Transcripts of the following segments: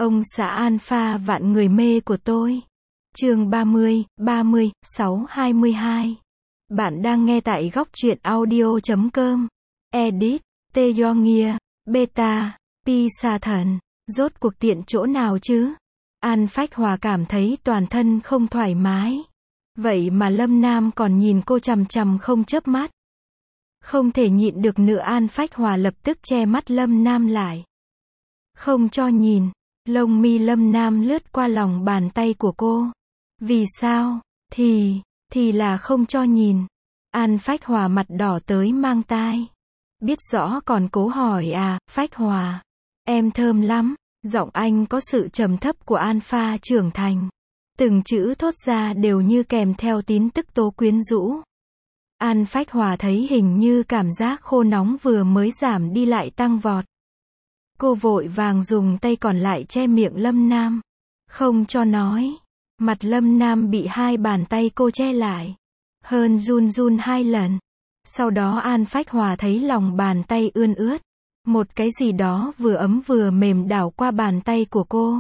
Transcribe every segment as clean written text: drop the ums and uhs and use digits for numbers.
Ông xã alpha vạn người mê của tôi. Chương 30, 622. Bạn đang nghe tại góc truyện audio.com. Edit, Taeyongea, Beta, Pi Sa Thần. Rốt cuộc tiện chỗ nào chứ? An Phách Hòa cảm thấy toàn thân không thoải mái. Vậy mà Lâm Nam còn nhìn cô chằm chằm không chớp mắt. Không thể nhịn được nữa, An Phách Hòa lập tức che mắt Lâm Nam lại. Không cho nhìn. Lông mi Lâm Nam lướt qua lòng bàn tay của cô. Vì sao? Thì là không cho nhìn. An Phách Hòa mặt đỏ tới mang tai. Biết rõ còn cố hỏi à, Phách Hòa. Em thơm lắm. Giọng anh có sự trầm thấp của alpha trưởng thành. Từng chữ thốt ra đều như kèm theo tín tức tố quyến rũ. An Phách Hòa thấy hình như cảm giác khô nóng vừa mới giảm đi lại tăng vọt. Cô vội vàng dùng tay còn lại che miệng Lâm Nam. Không cho nói. Mặt Lâm Nam bị hai bàn tay cô che lại. Hơn run run 2 lần. Sau đó An Phách Hòa thấy lòng bàn tay ươn ướt. Một cái gì đó vừa ấm vừa mềm đảo qua bàn tay của cô.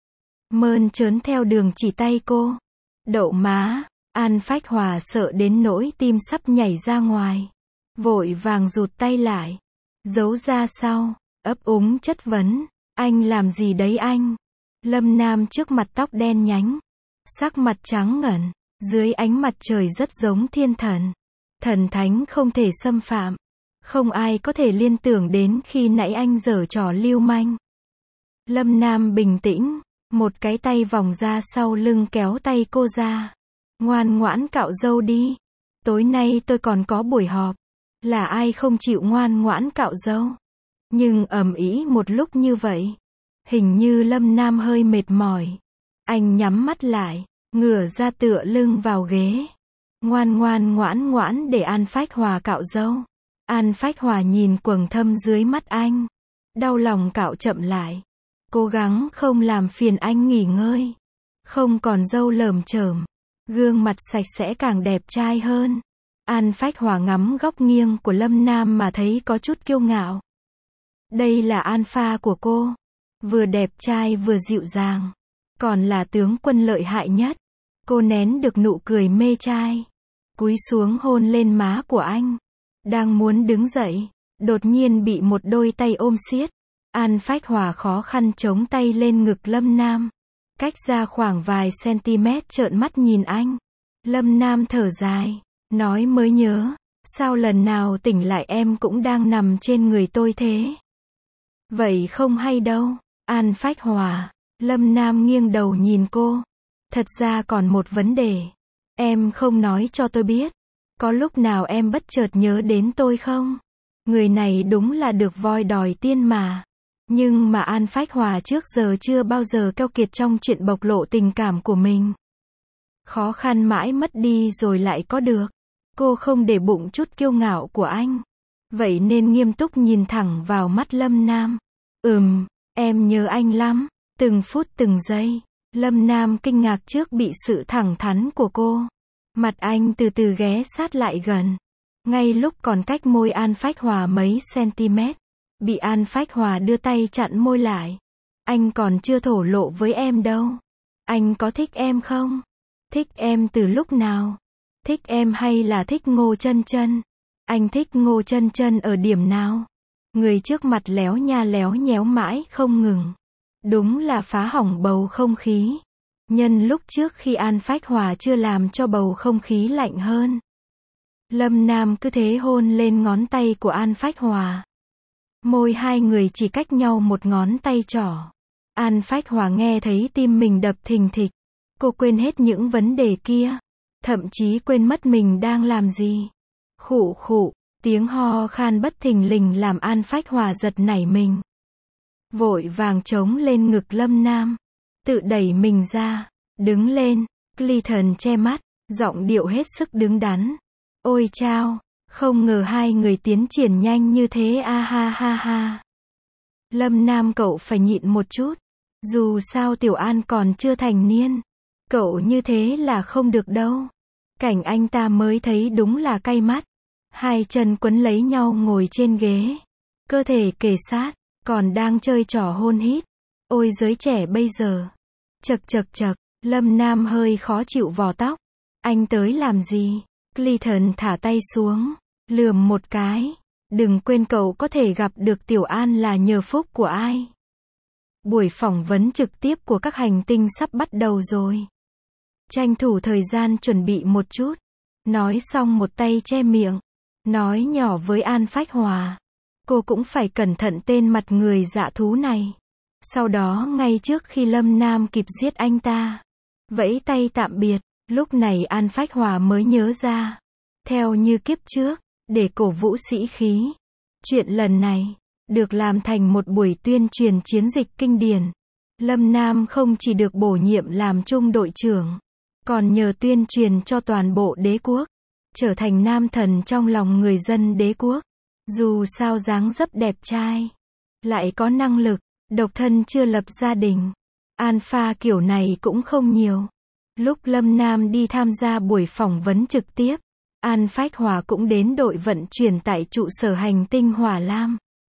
Mơn trớn theo đường chỉ tay cô. Đậu má. An Phách Hòa sợ đến nỗi tim sắp nhảy ra ngoài. Vội vàng rụt tay lại. Giấu ra sau. Ấp úng chất vấn. Anh làm gì đấy anh? Lâm Nam trước mặt tóc đen nhánh. Sắc mặt trắng ngần. Dưới ánh mặt trời rất giống thiên thần. Thần thánh không thể xâm phạm. Không ai có thể liên tưởng đến khi nãy anh giở trò lưu manh. Lâm Nam bình tĩnh. Một cái tay vòng ra sau lưng kéo tay cô ra. Ngoan ngoãn cạo râu đi. Tối nay tôi còn có buổi họp. Là ai không chịu ngoan ngoãn cạo râu? Nhưng ầm ĩ một lúc như vậy. Hình như Lâm Nam hơi mệt mỏi. Anh nhắm mắt lại. Ngửa ra tựa lưng vào ghế. Ngoan ngoãn để An Phách Hòa cạo râu. An Phách Hòa nhìn quầng thâm dưới mắt anh. Đau lòng cạo chậm lại. Cố gắng không làm phiền anh nghỉ ngơi. Không còn râu lởm chởm. Gương mặt sạch sẽ càng đẹp trai hơn. An Phách Hòa ngắm góc nghiêng của Lâm Nam mà thấy có chút kiêu ngạo. Đây là alpha của cô. Vừa đẹp trai vừa dịu dàng. Còn là tướng quân lợi hại nhất. Cô nén được nụ cười mê trai. Cúi xuống hôn lên má của anh. Đang muốn đứng dậy. Đột nhiên bị một đôi tay ôm siết. An Phách Hòa khó khăn chống tay lên ngực Lâm Nam. Cách ra khoảng vài cm trợn mắt nhìn anh. Lâm Nam thở dài. Nói mới nhớ. Sao lần nào tỉnh lại em cũng đang nằm trên người tôi thế? Vậy không hay đâu. An Phách Hòa. Lâm Nam nghiêng đầu nhìn cô. Thật ra còn một vấn đề. Em không nói cho tôi biết. Có lúc nào em bất chợt nhớ đến tôi không? Người này đúng là được voi đòi tiên mà. Nhưng mà An Phách Hòa trước giờ chưa bao giờ keo kiệt trong chuyện bộc lộ tình cảm của mình. Khó khăn mãi mất đi rồi lại có được. Cô không để bụng chút kiêu ngạo của anh. Vậy nên nghiêm túc nhìn thẳng vào mắt Lâm Nam. Em nhớ anh lắm. Từng phút từng giây. Lâm Nam kinh ngạc trước bị sự thẳng thắn của cô. Mặt anh từ từ ghé sát lại gần. Ngay lúc còn cách môi An Phách Hòa mấy cm. Bị An Phách Hòa đưa tay chặn môi lại. Anh còn chưa thổ lộ với em đâu. Anh có thích em không? Thích em từ lúc nào? Thích em hay là thích Ngô Chân Chân? Anh thích Ngô Chân Chân ở điểm nào? Người trước mặt léo nha léo nhéo mãi không ngừng. Đúng là phá hỏng bầu không khí. Nhân lúc trước khi An Phách Hòa chưa làm cho bầu không khí lạnh hơn. Lâm Nam cứ thế hôn lên ngón tay của An Phách Hòa. Môi hai người chỉ cách nhau một ngón tay trỏ. An Phách Hòa nghe thấy tim mình đập thình thịch. Cô quên hết những vấn đề kia. Thậm chí quên mất mình đang làm gì. Khụ khụ, tiếng ho khan bất thình lình làm An Phách Hòa giật nảy mình. Vội vàng trống lên ngực Lâm Nam. Tự đẩy mình ra. Đứng lên. Clayton che mắt. Giọng điệu hết sức đứng đắn. Ôi chao. Không ngờ hai người tiến triển nhanh như thế a ha ha ha. Lâm Nam cậu phải nhịn một chút. Dù sao Tiểu An còn chưa thành niên. Cậu như thế là không được đâu. Cảnh anh ta mới thấy đúng là cay mắt. Hai chân quấn lấy nhau ngồi trên ghế. Cơ thể kề sát. Còn đang chơi trò hôn hít. Ôi giới trẻ bây giờ. Chậc chậc chậc, Lâm Nam hơi khó chịu vò tóc. Anh tới làm gì? Clayton thả tay xuống, lườm một cái. Đừng quên cậu có thể gặp được Tiểu An là nhờ phúc của ai. Buổi phỏng vấn trực tiếp của các hành tinh sắp bắt đầu rồi. Tranh thủ thời gian chuẩn bị một chút. Nói xong một tay che miệng. Nói nhỏ với An Phách Hòa. Cô cũng phải cẩn thận tên mặt người dạ thú này. Sau đó ngay trước khi Lâm Nam kịp giết anh ta, vẫy tay tạm biệt. Lúc này An Phách Hòa mới nhớ ra. Theo như kiếp trước, để cổ vũ sĩ khí. Chuyện lần này, được làm thành một buổi tuyên truyền chiến dịch kinh điển. Lâm Nam không chỉ được bổ nhiệm làm trung đội trưởng, còn nhờ tuyên truyền cho toàn bộ đế quốc, trở thành nam thần trong lòng người dân đế quốc. Dù sao dáng dấp đẹp trai, lại có năng lực, độc thân chưa lập gia đình. Alpha kiểu này cũng không nhiều. Lúc Lâm Nam đi tham gia buổi phỏng vấn trực tiếp, An Phách Hòa cũng đến đội vận chuyển tại trụ sở hành tinh Hỏa Lam.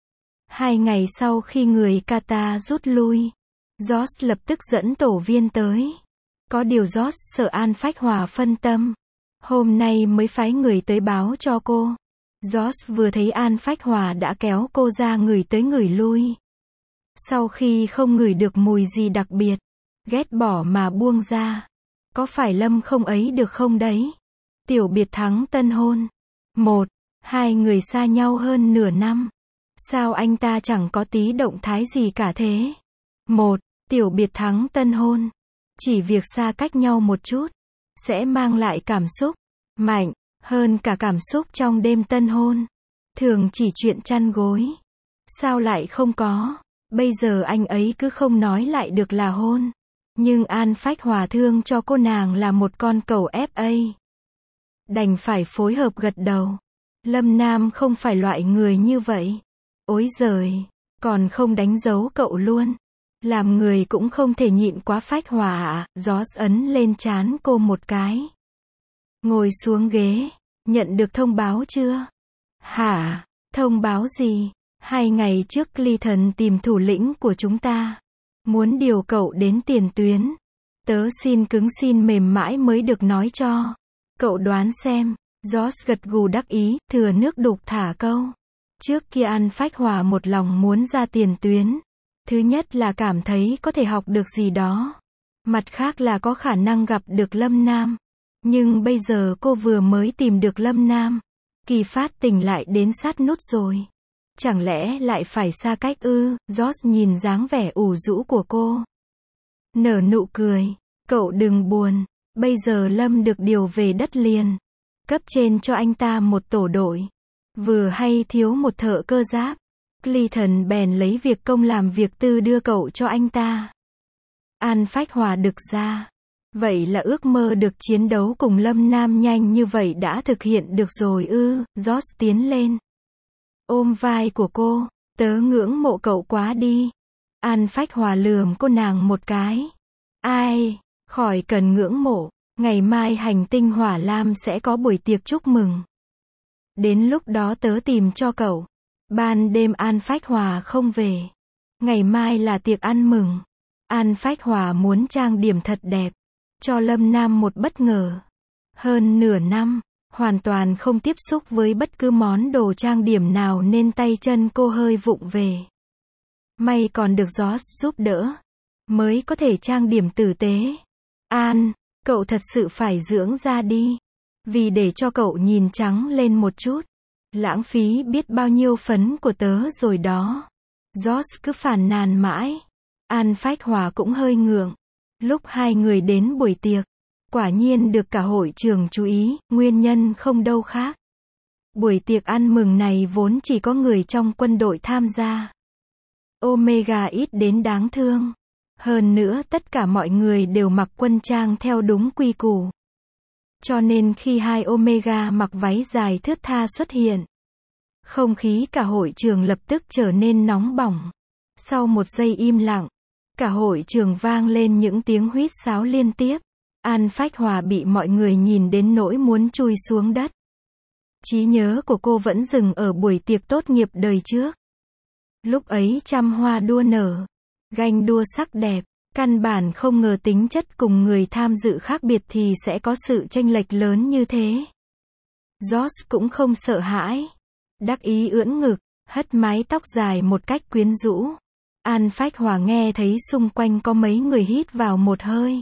2 ngày sau khi người Qatar rút lui, George lập tức dẫn tổ viên tới. Có điều George sợ An Phách Hòa phân tâm. Hôm nay mới phái người tới báo cho cô. George vừa thấy An Phách Hòa đã kéo cô ra ngửi tới ngửi lui. Sau khi không ngửi được mùi gì đặc biệt, ghét bỏ mà buông ra. Có phải Lâm không ấy được không đấy? Tiểu biệt thắng tân hôn. 1. 2 người xa nhau hơn nửa năm. Sao anh ta chẳng có tí động thái gì cả thế? 1. Tiểu biệt thắng tân hôn. Chỉ việc xa cách nhau một chút, sẽ mang lại cảm xúc mạnh hơn cả cảm xúc trong đêm tân hôn. Thường chỉ chuyện chăn gối. Sao lại không có? Bây giờ anh ấy cứ không nói lại được là hôn. Nhưng An Phách Hòa thương cho cô nàng là một con cẩu FA. Đành phải phối hợp gật đầu. Lâm Nam không phải loại người như vậy. Ối giời, còn không đánh dấu cậu luôn. Làm người cũng không thể nhịn quá Phách Hòa ạ. George ấn lên trán cô một cái. Ngồi xuống ghế. Nhận được thông báo chưa? Hả? Thông báo gì? 2 ngày trước Clayton tìm thủ lĩnh của chúng ta. Muốn điều cậu đến tiền tuyến. Tớ xin cứng xin mềm mãi mới được nói cho. Cậu đoán xem. George gật gù đắc ý, thừa nước đục thả câu. Trước kia An Phách Hòa một lòng muốn ra tiền tuyến. Thứ nhất là cảm thấy có thể học được gì đó. Mặt khác là có khả năng gặp được Lâm Nam. Nhưng bây giờ cô vừa mới tìm được Lâm Nam. Kỳ phát tình lại đến sát nút rồi. Chẳng lẽ lại phải xa cách ư? George nhìn dáng vẻ ủ rũ của cô. Nở nụ cười. Cậu đừng buồn. Bây giờ Lâm được điều về đất liền. Cấp trên cho anh ta một tổ đội. Vừa hay thiếu một thợ cơ giáp. Clayton bèn lấy việc công làm việc tư đưa cậu cho anh ta. An Phách Hòa được ra. Vậy là ước mơ được chiến đấu cùng Lâm Nam nhanh như vậy đã thực hiện được rồi ư? George tiến lên. Ôm vai của cô. Tớ ngưỡng mộ cậu quá đi. An Phách Hòa lườm cô nàng một cái. Ai? Khỏi cần ngưỡng mộ. Ngày mai hành tinh Hỏa Lam sẽ có buổi tiệc chúc mừng. Đến lúc đó tớ tìm cho cậu. Ban đêm An Phách Hòa không về. Ngày mai là tiệc ăn mừng. An Phách Hòa muốn trang điểm thật đẹp. Cho Lâm Nam một bất ngờ. Hơn nửa năm, hoàn toàn không tiếp xúc với bất cứ món đồ trang điểm nào nên tay chân cô hơi vụng về. May còn được George giúp đỡ. Mới có thể trang điểm tử tế. An, cậu thật sự phải dưỡng da đi. Vì để cho cậu nhìn trắng lên một chút. Lãng phí biết bao nhiêu phấn của tớ rồi đó. George cứ phàn nàn mãi. An Phách Hòa cũng hơi ngượng. Lúc 2 người đến buổi tiệc, quả nhiên được cả hội trường chú ý, nguyên nhân không đâu khác. Buổi tiệc ăn mừng này vốn chỉ có người trong quân đội tham gia. Omega ít đến đáng thương. Hơn nữa tất cả mọi người đều mặc quân trang theo đúng quy củ. Cho nên khi hai Omega mặc váy dài thướt tha xuất hiện, không khí cả hội trường lập tức trở nên nóng bỏng. Sau một giây im lặng, cả hội trường vang lên những tiếng huýt sáo liên tiếp. An Phách Hòa bị mọi người nhìn đến nỗi muốn chui xuống đất. Trí nhớ của cô vẫn dừng ở buổi tiệc tốt nghiệp đời trước. Lúc ấy trăm hoa đua nở, Ganh đua sắc đẹp, căn bản không ngờ tính chất cùng người tham dự khác biệt thì sẽ có sự chênh lệch lớn như thế. George cũng không sợ hãi. Đắc ý ưỡn ngực, hất mái tóc dài một cách quyến rũ. An Phách Hòa nghe thấy xung quanh có mấy người hít vào một hơi.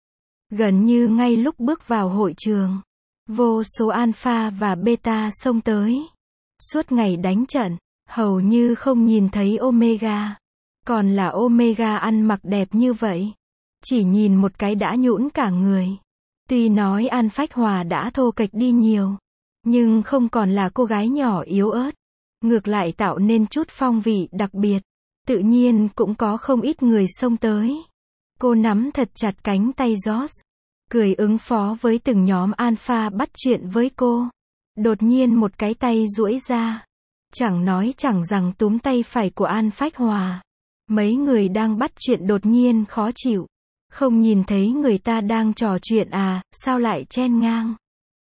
Gần như ngay lúc bước vào hội trường, vô số alpha và beta xông tới. Suốt ngày đánh trận, hầu như không nhìn thấy Omega. Còn là Omega ăn mặc đẹp như vậy. Chỉ nhìn một cái đã nhũn cả người. Tuy nói An Phách Hòa đã thô kệch đi nhiều, nhưng không còn là cô gái nhỏ yếu ớt. Ngược lại tạo nên chút phong vị đặc biệt. Tự nhiên cũng có không ít người xông tới. Cô nắm thật chặt cánh tay George, cười ứng phó với từng nhóm alpha bắt chuyện với cô. Đột nhiên một cái tay duỗi ra. Chẳng nói chẳng rằng túm tay phải của An Phách Hòa. Mấy người đang bắt chuyện đột nhiên khó chịu. Không nhìn thấy người ta đang trò chuyện à, sao lại chen ngang?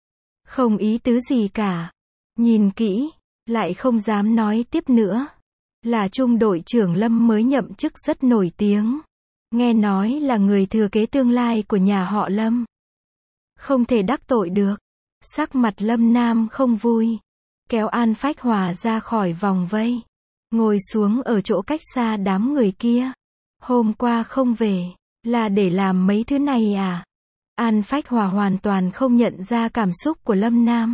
Không ý tứ gì cả. Nhìn kỹ, lại không dám nói tiếp nữa. Là trung đội trưởng Lâm mới nhậm chức rất nổi tiếng. Nghe nói là người thừa kế tương lai của nhà họ Lâm. Không thể đắc tội được. Sắc mặt Lâm Nam không vui. Kéo An Phách Hòa ra khỏi vòng vây. Ngồi xuống ở chỗ cách xa đám người kia. Hôm qua không về, là để làm mấy thứ này à? An Phách Hòa hoàn toàn không nhận ra cảm xúc của Lâm Nam.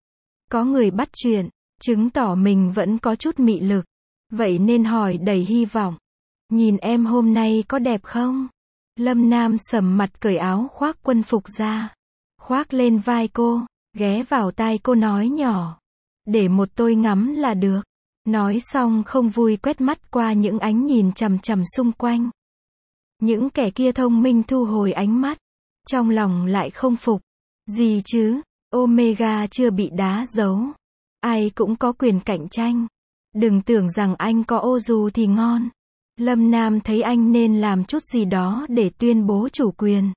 Có người bắt chuyện, chứng tỏ mình vẫn có chút mị lực. Vậy nên hỏi đầy hy vọng. Nhìn em hôm nay có đẹp không? Lâm Nam sầm mặt cởi áo khoác quân phục ra. Khoác lên vai cô, ghé vào tai cô nói nhỏ. Để một tôi ngắm là được. Nói xong không vui quét mắt qua những ánh nhìn chằm chằm xung quanh. Những kẻ kia thông minh thu hồi ánh mắt. Trong lòng lại không phục. Gì chứ, Omega chưa bị đá dấu. Ai cũng có quyền cạnh tranh. Đừng tưởng rằng anh có ô dù thì ngon. Lâm Nam thấy anh nên làm chút gì đó để tuyên bố chủ quyền.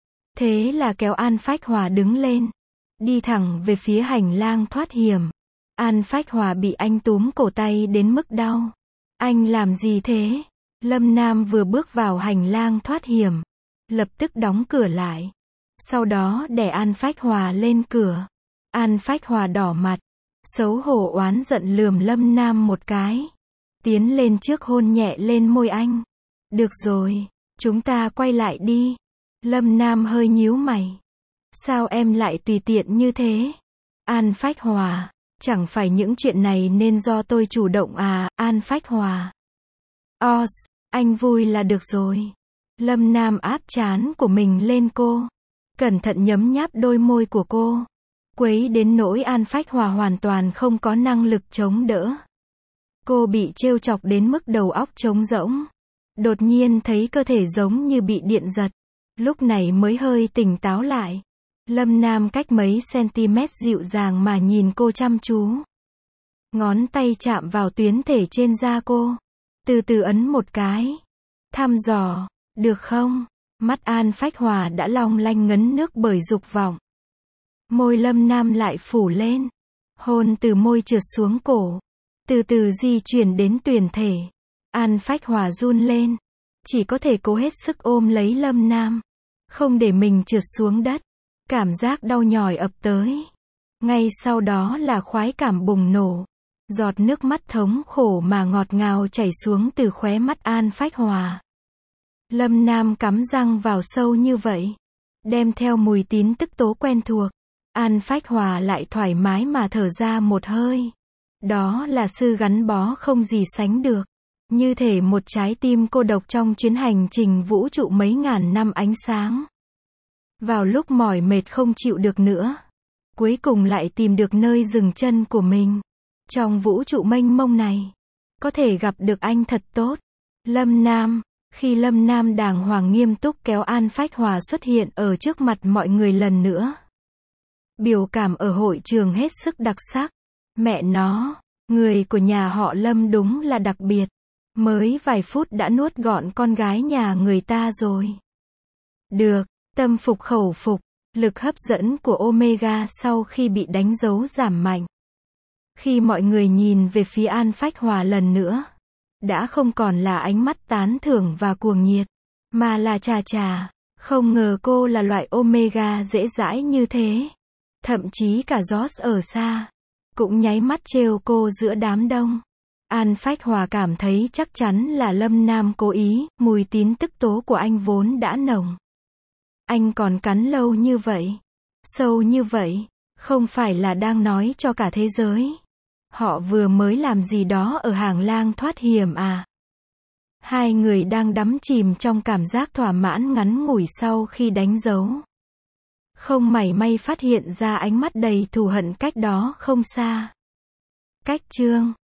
Thế là kéo An Phách Hòa đứng lên. Đi thẳng về phía hành lang thoát hiểm. An Phách Hòa bị anh túm cổ tay đến mức đau. Anh làm gì thế? Lâm Nam vừa bước vào hành lang thoát hiểm. Lập tức đóng cửa lại. Sau đó đè An Phách Hòa lên cửa. An Phách Hòa đỏ mặt. Xấu hổ oán giận lườm Lâm Nam một cái. Tiến lên trước hôn nhẹ lên môi anh. Được rồi, chúng ta quay lại đi. Lâm Nam hơi nhíu mày. Sao em lại tùy tiện như thế? An Phách Hòa, chẳng phải những chuyện này nên do tôi chủ động à? An Phách Hòa. Oz, anh vui là được rồi. Lâm Nam áp trán của mình lên cô. Cẩn thận nhấm nháp đôi môi của cô. Quấy đến nỗi An Phách Hòa hoàn toàn không có năng lực chống đỡ. Cô bị trêu chọc đến mức đầu óc trống rỗng. Đột nhiên thấy cơ thể giống như bị điện giật. Lúc này mới hơi tỉnh táo lại. Lâm Nam cách mấy cm dịu dàng mà nhìn cô chăm chú. Ngón tay chạm vào tuyến thể trên da cô. Từ từ ấn một cái. Thăm dò, được không? Mắt An Phách Hòa đã long lanh ngấn nước bởi dục vọng. Môi Lâm Nam lại phủ lên. Hôn từ môi trượt xuống cổ. Từ từ di chuyển đến tuyển thể. An Phách Hòa run lên. Chỉ có thể cố hết sức ôm lấy Lâm Nam. Không để mình trượt xuống đất. Cảm giác đau nhói ập tới. Ngay sau đó là khoái cảm bùng nổ. Giọt nước mắt thống khổ mà ngọt ngào chảy xuống từ khóe mắt An Phách Hòa. Lâm Nam cắm răng vào sâu như vậy. Đem theo mùi tín tức tố quen thuộc. An Phách Hòa lại thoải mái mà thở ra một hơi. Đó là sự gắn bó không gì sánh được. Như thể một trái tim cô độc trong chuyến hành trình vũ trụ mấy ngàn năm ánh sáng. Vào lúc mỏi mệt không chịu được nữa. Cuối cùng lại tìm được nơi dừng chân của mình. Trong vũ trụ mênh mông này. Có thể gặp được anh thật tốt. Lâm Nam. Khi Lâm Nam đàng hoàng nghiêm túc kéo An Phách Hòa xuất hiện ở trước mặt mọi người lần nữa. Biểu cảm ở hội trường hết sức đặc sắc. Mẹ nó, người của nhà họ Lâm đúng là đặc biệt. Mới vài phút đã nuốt gọn con gái nhà người ta rồi. Được, tâm phục khẩu phục, lực hấp dẫn của Omega sau khi bị đánh dấu giảm mạnh. Khi mọi người nhìn về phía An Phách Hòa lần nữa, đã không còn là ánh mắt tán thưởng và cuồng nhiệt, mà là chà chà, không ngờ cô là loại Omega dễ dãi như thế. Thậm chí cả George ở xa cũng nháy mắt trêu cô giữa đám đông. An Phách Hòa cảm thấy chắc chắn là Lâm Nam cố ý, mùi tín tức tố của anh vốn đã nồng. Anh còn cắn lâu như vậy, sâu như vậy, không phải là đang nói cho cả thế giới. Họ vừa mới làm gì đó ở hàng lang thoát hiểm à? Hai người đang đắm chìm trong cảm giác thỏa mãn ngắn ngủi sau khi đánh dấu. Không mảy may phát hiện ra ánh mắt đầy thù hận cách đó không xa. Cách chương